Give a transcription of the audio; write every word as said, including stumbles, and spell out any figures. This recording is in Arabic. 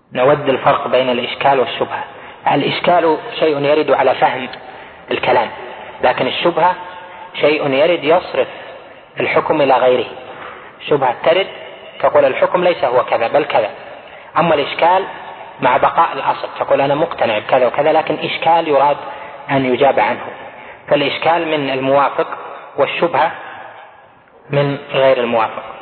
نود الفرق بين الإشكال والشبهة. الإشكال شيء يرد على فهم الكلام، لكن الشبهة شيء يرد يصرف الحكم إلى غيره. شبهة ترد تقول الحكم ليس هو كذا بل كذا، أما الإشكال مع بقاء الأصل تقول أنا مقتنع بكذا وكذا، لكن إشكال يراد أن يجاب عنه. فالإشكال من الموافق والشبهة من غير الموافق.